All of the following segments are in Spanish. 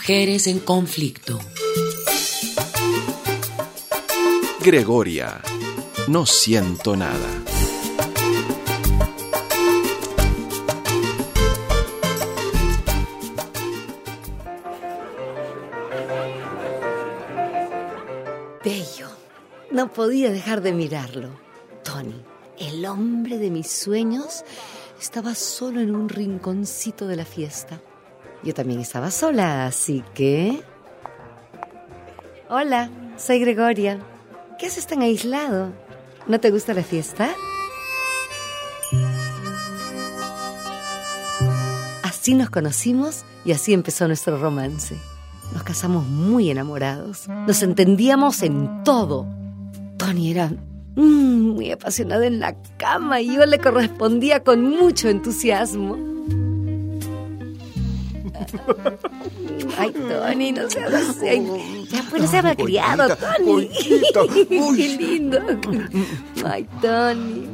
Mujeres en conflicto. Gregoria, no siento nada. Bello. No podía dejar de mirarlo. Tony, el hombre de mis sueños, estaba solo en un rinconcito de la fiesta. Yo también estaba sola, así que... Hola, soy Gregoria. ¿Qué haces tan aislado? ¿No te gusta la fiesta? Así nos conocimos y así empezó nuestro romance. Nos casamos muy enamorados. Nos entendíamos en todo. Tony era muy apasionado en la cama y yo le correspondía con mucho entusiasmo. Ay, Tony, no seas así. Ay, ya pues no seas malcriado, Tony. Qué lindo. Ay, Tony.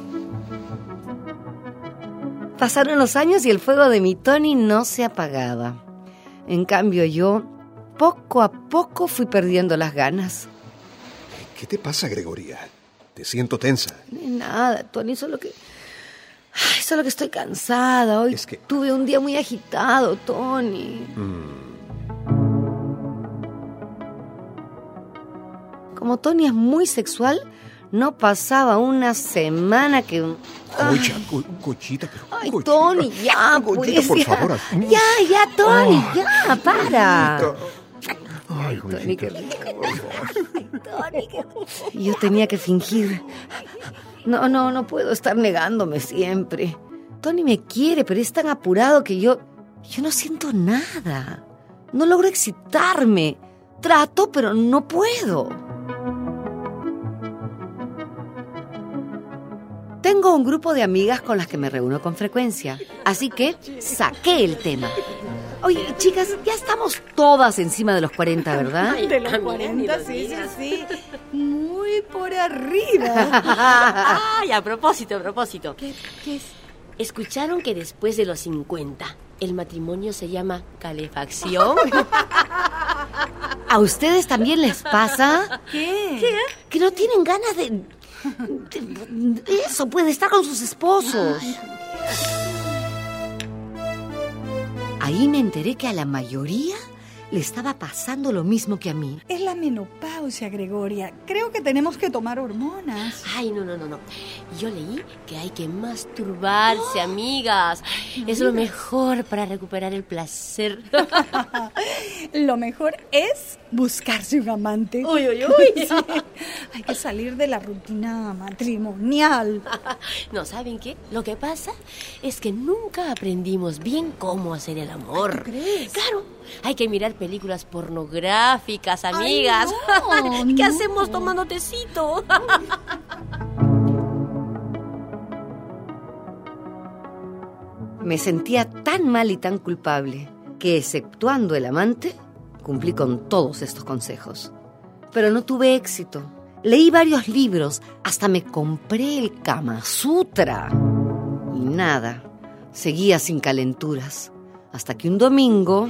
Pasaron los años y el fuego de mi Tony no se apagaba. En cambio yo, poco a poco fui perdiendo las ganas. ¿Qué te pasa, Gregoria? Te siento tensa. Nada, Tony, solo que estoy cansada. Hoy tuve un día muy agitado, Tony. Como Tony es muy sexual, no pasaba una semana que... Goyita, pero... Ay, Tony, ya, Goyita, pues, por ya. favor. Ya, Tony, ya, para. Ay, Tony, qué Goyita. rico. Tony, qué rico. Yo tenía que fingir. No puedo estar negándome siempre. Tony me quiere, pero es tan apurado que yo no siento nada. No logro excitarme. Trato, pero no puedo. Tengo un grupo de amigas con las que me reúno con frecuencia, así que saqué el tema. Oye, chicas, ya estamos todas encima de los 40, ¿verdad? De los 40, sí. Muy por arriba. Ay, a propósito. ¿Qué es? ¿Escucharon que después de los 50 el matrimonio se llama calefacción? ¿A ustedes también les pasa? ¿Qué? Que no tienen ganas de eso, puede estar con sus esposos. Ahí me enteré que a la mayoría le estaba pasando lo mismo que a mí. Es la menopausia, Gregoria. Creo que tenemos que tomar hormonas. Ay, no. Yo leí que hay que masturbarse, amigas. Es lo mejor para recuperar el placer. Lo mejor es buscarse un amante. Uy. Sí. Hay que salir de la rutina matrimonial. No, ¿saben qué? Lo que pasa es que nunca aprendimos bien cómo hacer el amor. ¿Tú crees? Claro, hay que mirar películas pornográficas, amigas. Ay, no, ¿Qué no. hacemos tomando tecito? Me sentía tan mal y tan culpable que, exceptuando el amante, cumplí con todos estos consejos. Pero no tuve éxito. Leí varios libros, hasta me compré el Kama Sutra. Y nada, seguía sin calenturas. Hasta que un domingo...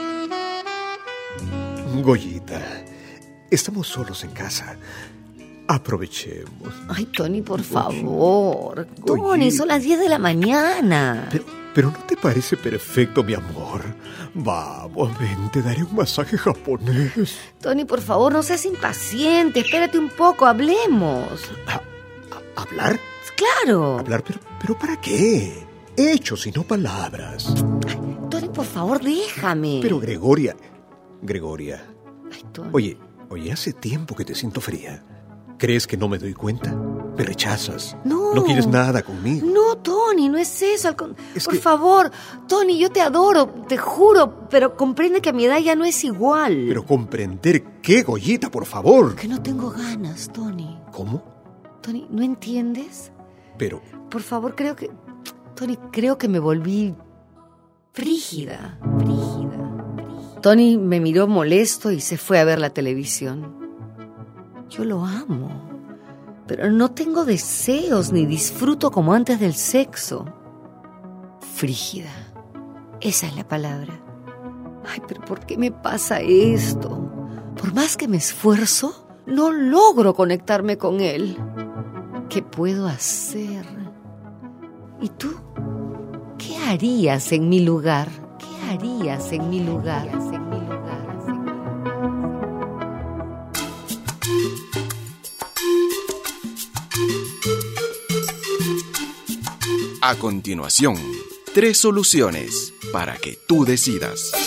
Goyita, estamos solos en casa. Aprovechemos. Ay, Tony, por favor. Tony, Goyita. son las 10 de la mañana. Pero ¿no te parece perfecto, mi amor? Vamos, ven, te daré un masaje japonés. Tony, por favor, no seas impaciente. Espérate un poco, hablemos. ¿Hablar? Claro. ¿Hablar? ¿Pero para qué? Hechos y no palabras. Tony, por favor, déjame. Pero Gregoria... Ay, Tony. Oye, hace tiempo que te siento fría. ¿Crees que no me doy cuenta? ¿Me rechazas? No. ¿No quieres nada conmigo? No, Tony, no es eso. Es por que- favor, Tony, yo te adoro, te juro, pero comprende que a mi edad ya no es igual. Pero comprender qué, Goyita, por favor. Que no tengo ganas, Tony. ¿Cómo? Tony, ¿no entiendes? Pero... Por favor, Tony, creo que me volví frígida. Tony me miró molesto y se fue a ver la televisión. Yo lo amo, pero no tengo deseos ni disfruto como antes del sexo. Frígida, esa es la palabra. Ay, pero ¿por qué me pasa esto? Por más que me esfuerzo, no logro conectarme con él. ¿Qué puedo hacer? ¿Y tú? ¿Qué harías en mi lugar? ¿Qué harías en mi lugar? A continuación, 3 soluciones para que tú decidas.